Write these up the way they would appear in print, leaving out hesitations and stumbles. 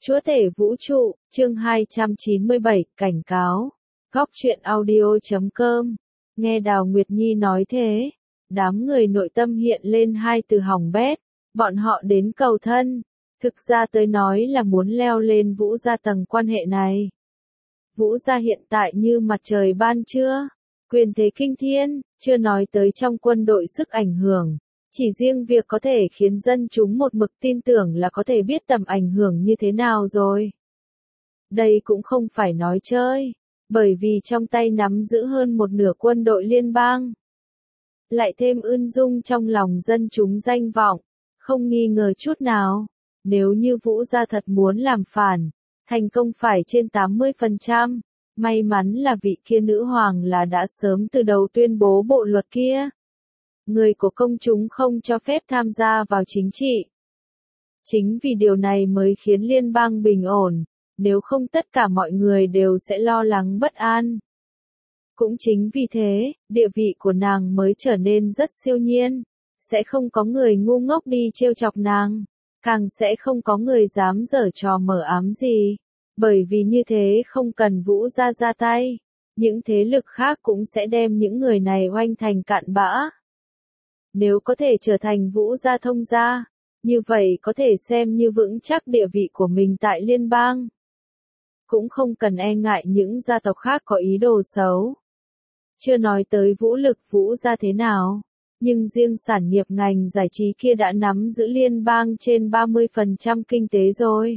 Chúa tể vũ trụ, chương 297, cảnh cáo. Góc truyện audio.com. Nghe Đào Nguyệt Nhi nói thế, đám người nội tâm hiện lên hai từ hỏng bét. Bọn họ đến cầu thân, thực ra tới nói là muốn leo lên Vũ gia tầng quan hệ này. Vũ gia hiện tại như mặt trời ban trưa, quyền thế kinh thiên, chưa nói tới trong quân đội sức ảnh hưởng. Chỉ riêng việc có thể khiến dân chúng một mực tin tưởng là có thể biết tầm ảnh hưởng như thế nào rồi. Đây cũng không phải nói chơi, bởi vì trong tay nắm giữ hơn một nửa quân đội liên bang. Lại thêm ưn dung trong lòng dân chúng danh vọng, không nghi ngờ chút nào. Nếu như Vũ gia thật muốn làm phản, thành công phải trên 80%. May mắn là vị kia nữ hoàng là đã sớm từ đầu tuyên bố bộ luật kia. Người của công chúng không cho phép tham gia vào chính trị. Chính vì điều này mới khiến liên bang bình ổn, nếu không tất cả mọi người đều sẽ lo lắng bất an. Cũng chính vì thế, địa vị của nàng mới trở nên rất siêu nhiên, sẽ không có người ngu ngốc đi trêu chọc nàng, càng sẽ không có người dám giở trò mờ ám gì, bởi vì như thế không cần Vũ gia ra tay, những thế lực khác cũng sẽ đem những người này oanh thành cạn bã. Nếu có thể trở thành Vũ gia thông gia, như vậy có thể xem như vững chắc địa vị của mình tại liên bang. Cũng không cần e ngại những gia tộc khác có ý đồ xấu. Chưa nói tới vũ lực Vũ gia thế nào, nhưng riêng sản nghiệp ngành giải trí kia đã nắm giữ liên bang trên 30% kinh tế rồi.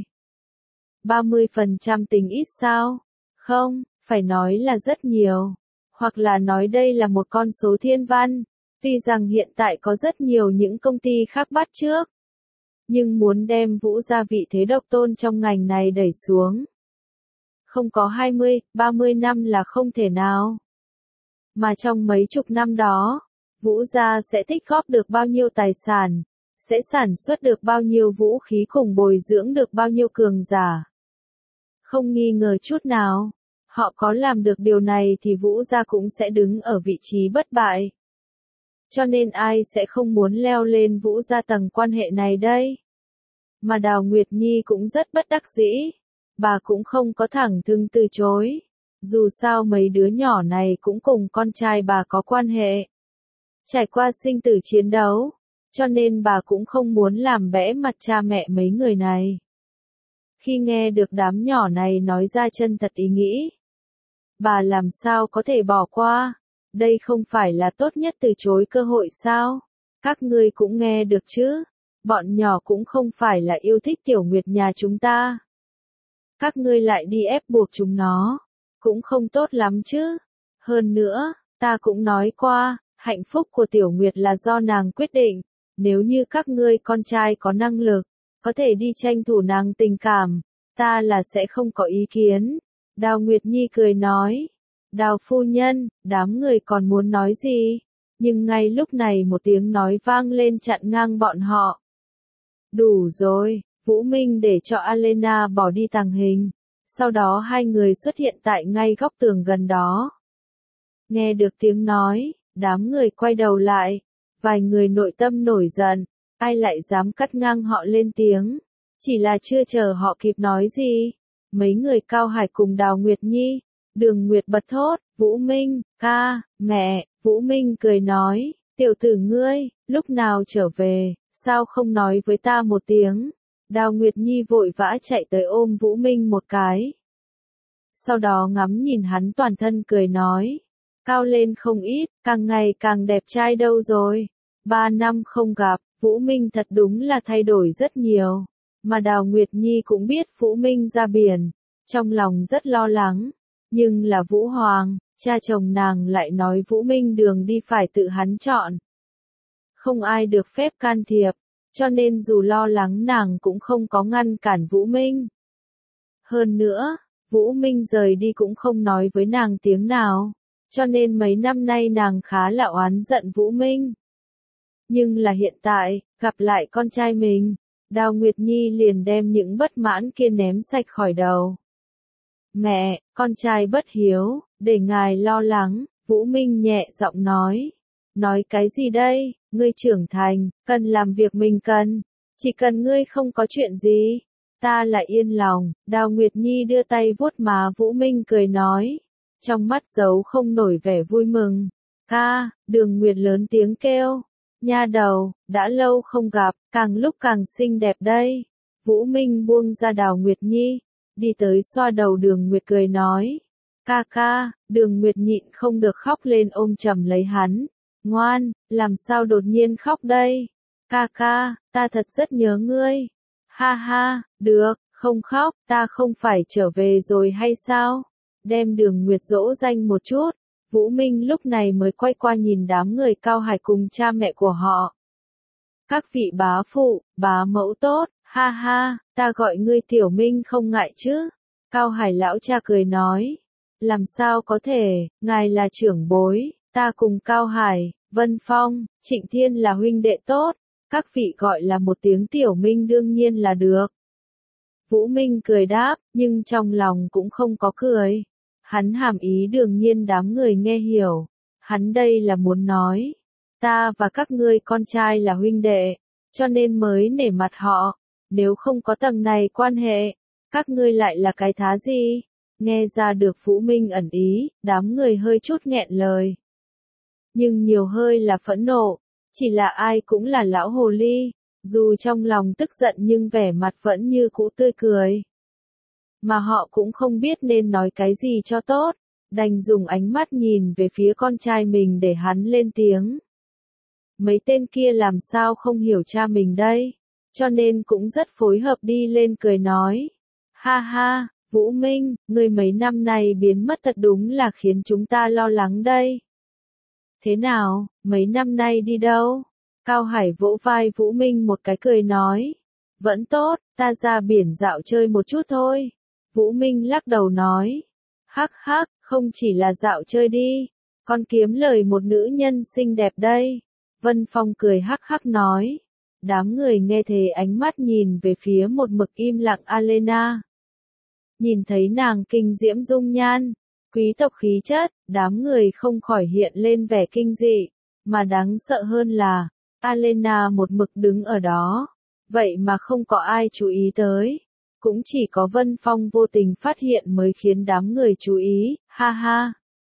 30% tính ít sao? Không, phải nói là rất nhiều. Hoặc là nói đây là một con số thiên văn. Tuy rằng hiện tại có rất nhiều những công ty khác bắt chước, nhưng muốn đem Vũ gia vị thế độc tôn trong ngành này đẩy xuống, không có 20, 30 năm là không thể nào. Mà trong mấy chục năm đó, Vũ gia sẽ tích góp được bao nhiêu tài sản, sẽ sản xuất được bao nhiêu vũ khí cùng bồi dưỡng được bao nhiêu cường giả. Không nghi ngờ chút nào, họ có làm được điều này thì Vũ gia cũng sẽ đứng ở vị trí bất bại. Cho nên ai sẽ không muốn leo lên Vũ gia tầng quan hệ này đây? Mà Đào Nguyệt Nhi cũng rất bất đắc dĩ. Bà cũng không có thẳng thừng từ chối. Dù sao mấy đứa nhỏ này cũng cùng con trai bà có quan hệ. Trải qua sinh tử chiến đấu. Cho nên bà cũng không muốn làm bẽ mặt cha mẹ mấy người này. Khi nghe được đám nhỏ này nói ra chân thật ý nghĩ, bà làm sao có thể bỏ qua? Đây không phải là tốt nhất từ chối cơ hội sao? Các ngươi cũng nghe được chứ? Bọn nhỏ cũng không phải là yêu thích Tiểu Nguyệt nhà chúng ta. Các ngươi lại đi ép buộc chúng nó, cũng không tốt lắm chứ. Hơn nữa, ta cũng nói qua, hạnh phúc của Tiểu Nguyệt là do nàng quyết định. Nếu như các ngươi con trai có năng lực, có thể đi tranh thủ nàng tình cảm, ta là sẽ không có ý kiến. Đào Nguyệt Nhi cười nói. Đào phu nhân, đám người còn muốn nói gì? Nhưng ngay lúc này một tiếng nói vang lên chặn ngang bọn họ. Đủ rồi, Vũ Minh để cho Alena bỏ đi tàng hình. Sau đó hai người xuất hiện tại ngay góc tường gần đó. Nghe được tiếng nói, đám người quay đầu lại. Vài người nội tâm nổi giận, ai lại dám cắt ngang họ lên tiếng. Chỉ là chưa chờ họ kịp nói gì. Mấy người Cao Hải cùng Đào Nguyệt Nhi. Đường Nguyệt bật thốt, Vũ Minh, ca, mẹ, Vũ Minh cười nói, tiểu tử ngươi, lúc nào trở về, sao không nói với ta một tiếng. Đào Nguyệt Nhi vội vã chạy tới ôm Vũ Minh một cái. Sau đó ngắm nhìn hắn toàn thân cười nói, cao lên không ít, càng ngày càng đẹp trai đâu rồi. 3 năm không gặp, Vũ Minh thật đúng là thay đổi rất nhiều. Mà Đào Nguyệt Nhi cũng biết Vũ Minh ra biển, trong lòng rất lo lắng. Nhưng là Vũ Hoàng, cha chồng nàng lại nói Vũ Minh đường đi phải tự hắn chọn. Không ai được phép can thiệp, cho nên dù lo lắng nàng cũng không có ngăn cản Vũ Minh. Hơn nữa, Vũ Minh rời đi cũng không nói với nàng tiếng nào, cho nên mấy năm nay nàng khá là oán giận Vũ Minh. Nhưng là hiện tại, gặp lại con trai mình, Đào Nguyệt Nhi liền đem những bất mãn kia ném sạch khỏi đầu. Mẹ, con trai bất hiếu, để ngài lo lắng, Vũ Minh nhẹ giọng nói. Nói cái gì đây, ngươi trưởng thành, cần làm việc mình cần. Chỉ cần ngươi không có chuyện gì, Ta là yên lòng, Đào Nguyệt Nhi đưa tay vuốt má Vũ Minh cười nói. Trong mắt giấu không nổi vẻ vui mừng. Ca, Đường Nguyệt lớn tiếng kêu. Nha đầu, đã lâu không gặp, càng lúc càng xinh đẹp đây. Vũ Minh buông ra Đào Nguyệt Nhi, đi tới xoa đầu Đường Nguyệt cười nói. Ca ca, Đường Nguyệt nhịn không được khóc lên ôm chầm lấy hắn. Ngoan, làm sao đột nhiên khóc đây? Ca ca, ta thật rất nhớ ngươi. Ha ha, được, không khóc, ta không phải trở về rồi hay sao? Đem Đường Nguyệt dỗ dành một chút. Vũ Minh lúc này mới quay qua nhìn đám người Cao Hải cùng cha mẹ của họ. Các vị bá phụ, bá mẫu tốt, ha ha, ta gọi ngươi Tiểu Minh không ngại chứ? Cao Hải lão cha cười nói. Làm sao có thể, ngài là trưởng bối, ta cùng Cao Hải, Vân Phong, Trịnh Thiên là huynh đệ tốt, các vị gọi là một tiếng Tiểu Minh đương nhiên là được. Vũ Minh cười đáp, nhưng trong lòng cũng không có cười. Hắn hàm ý đương nhiên đám người nghe hiểu. Hắn đây là muốn nói, ta và các ngươi con trai là huynh đệ, cho nên mới nể mặt họ. Nếu không có tầng này quan hệ, các ngươi lại là cái thá gì? Nghe ra được Vũ Minh ẩn ý, đám người hơi chút nghẹn lời. Nhưng nhiều hơi là phẫn nộ, chỉ là ai cũng là lão hồ ly, dù trong lòng tức giận nhưng vẻ mặt vẫn như cũ tươi cười. Mà họ cũng không biết nên nói cái gì cho tốt, đành dùng ánh mắt nhìn về phía con trai mình để hắn lên tiếng. Mấy tên kia làm sao không hiểu cha mình đây, cho nên cũng rất phối hợp đi lên cười nói. Ha ha, Vũ Minh, ngươi mấy năm nay biến mất thật đúng là khiến chúng ta lo lắng đây. Thế nào, mấy năm nay đi đâu? Cao Hải vỗ vai Vũ Minh một cái cười nói. Vẫn tốt, ta ra biển dạo chơi một chút thôi. Vũ Minh lắc đầu nói. Hắc hắc, không chỉ là dạo chơi đi, con kiếm lời một nữ nhân xinh đẹp đây. Vân Phong cười hắc hắc nói. Đám người nghe thế ánh mắt nhìn về phía một mực im lặng Alena. Nhìn thấy nàng kinh diễm dung nhan, quý tộc khí chất, đám người không khỏi hiện lên vẻ kinh dị, mà đáng sợ hơn là, Alena một mực đứng ở đó, vậy mà không có ai chú ý tới, cũng chỉ có Vân Phong vô tình phát hiện mới khiến đám người chú ý, ha ha.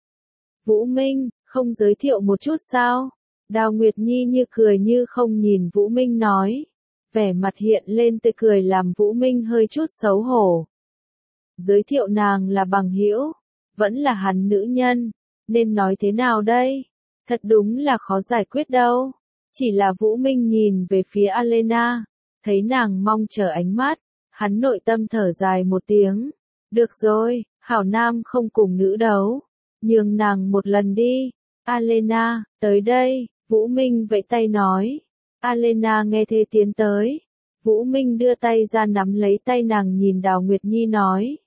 Vũ Minh, không giới thiệu một chút sao? Đào Nguyệt Nhi như cười như không nhìn Vũ Minh nói, vẻ mặt hiện lên tươi cười làm Vũ Minh hơi chút xấu hổ. Giới thiệu nàng là bằng hữu, vẫn là hắn nữ nhân, nên nói thế nào đây? Thật đúng là khó giải quyết đâu. Chỉ là Vũ Minh nhìn về phía Alena, thấy nàng mong chờ ánh mắt, hắn nội tâm thở dài một tiếng. Được rồi, hảo nam không cùng nữ đấu, nhường nàng một lần đi. Alena, tới đây, Vũ Minh vẫy tay nói. Alena nghe thế tiến tới. Vũ Minh đưa tay ra nắm lấy tay nàng nhìn Đào Nguyệt Nhi nói.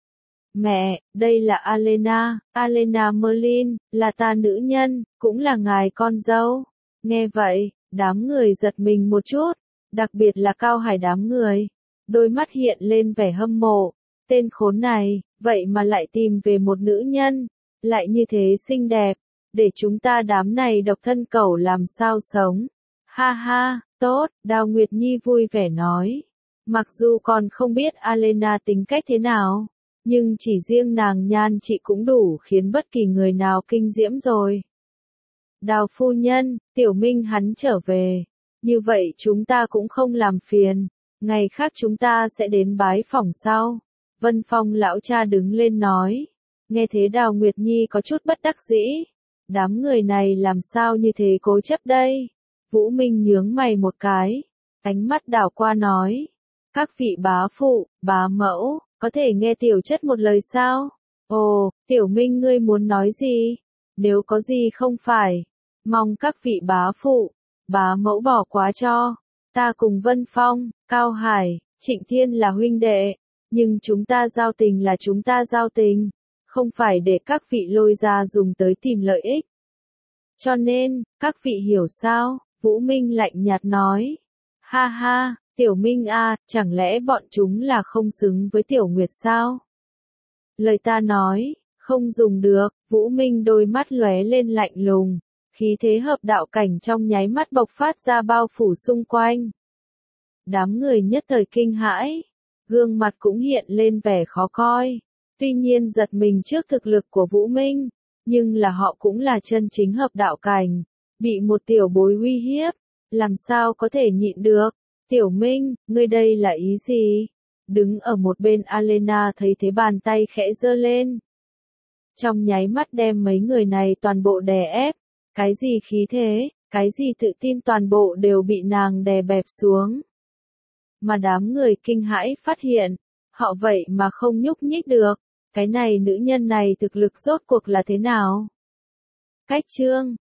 Mẹ, đây là Alena, Alena Merlin, là ta nữ nhân, cũng là ngài con dâu. Nghe vậy, đám người giật mình một chút, đặc biệt là Cao Hải đám người. Đôi mắt hiện lên vẻ hâm mộ, tên khốn này, vậy mà lại tìm về một nữ nhân, lại như thế xinh đẹp, để chúng ta đám này độc thân cẩu làm sao sống. Ha ha, tốt, Đào Nguyệt Nhi vui vẻ nói. Mặc dù còn không biết Alena tính cách thế nào, nhưng chỉ riêng nàng nhan chị cũng đủ khiến bất kỳ người nào kinh diễm rồi. Đào phu nhân, Tiểu Minh hắn trở về. Như vậy chúng ta cũng không làm phiền. Ngày khác chúng ta sẽ đến bái phỏng sau. Vân Phong lão cha đứng lên nói. Nghe thế Đào Nguyệt Nhi có chút bất đắc dĩ. Đám người này làm sao như thế cố chấp đây? Vũ Minh nhướng mày một cái. Ánh mắt đảo qua nói. Các vị bá phụ, bá mẫu, có thể nghe tiểu chất một lời sao? Ồ, Tiểu Minh ngươi muốn nói gì? Nếu có gì không phải, mong các vị bá phụ, bá mẫu bỏ quá cho. Ta cùng Vân Phong, Cao Hải, Trịnh Thiên là huynh đệ, nhưng chúng ta giao tình là chúng ta giao tình, không phải để các vị lôi ra dùng tới tìm lợi ích. Cho nên, các vị hiểu sao? Vũ Minh lạnh nhạt nói. Ha ha, Tiểu Minh a, chẳng lẽ bọn chúng là không xứng với Tiểu Nguyệt sao? Lời ta nói, không dùng được, Vũ Minh đôi mắt lóe lên lạnh lùng, khí thế hợp đạo cảnh trong nháy mắt bộc phát ra bao phủ xung quanh. Đám người nhất thời kinh hãi, Gương mặt cũng hiện lên vẻ khó coi. Tuy nhiên giật mình trước thực lực của Vũ Minh, nhưng là họ cũng là chân chính hợp đạo cảnh, bị một tiểu bối uy hiếp, làm sao có thể nhịn được. Tiểu Minh, ngươi đây là ý gì? Đứng ở một bên Alena thấy thế bàn tay khẽ giơ lên. Trong nháy mắt đem mấy người này toàn bộ đè ép. Cái gì khí thế, cái gì tự tin toàn bộ đều bị nàng đè bẹp xuống. Mà đám người kinh hãi phát hiện, họ vậy mà không nhúc nhích được. Cái này nữ nhân này thực lực rốt cuộc là thế nào? Cách chương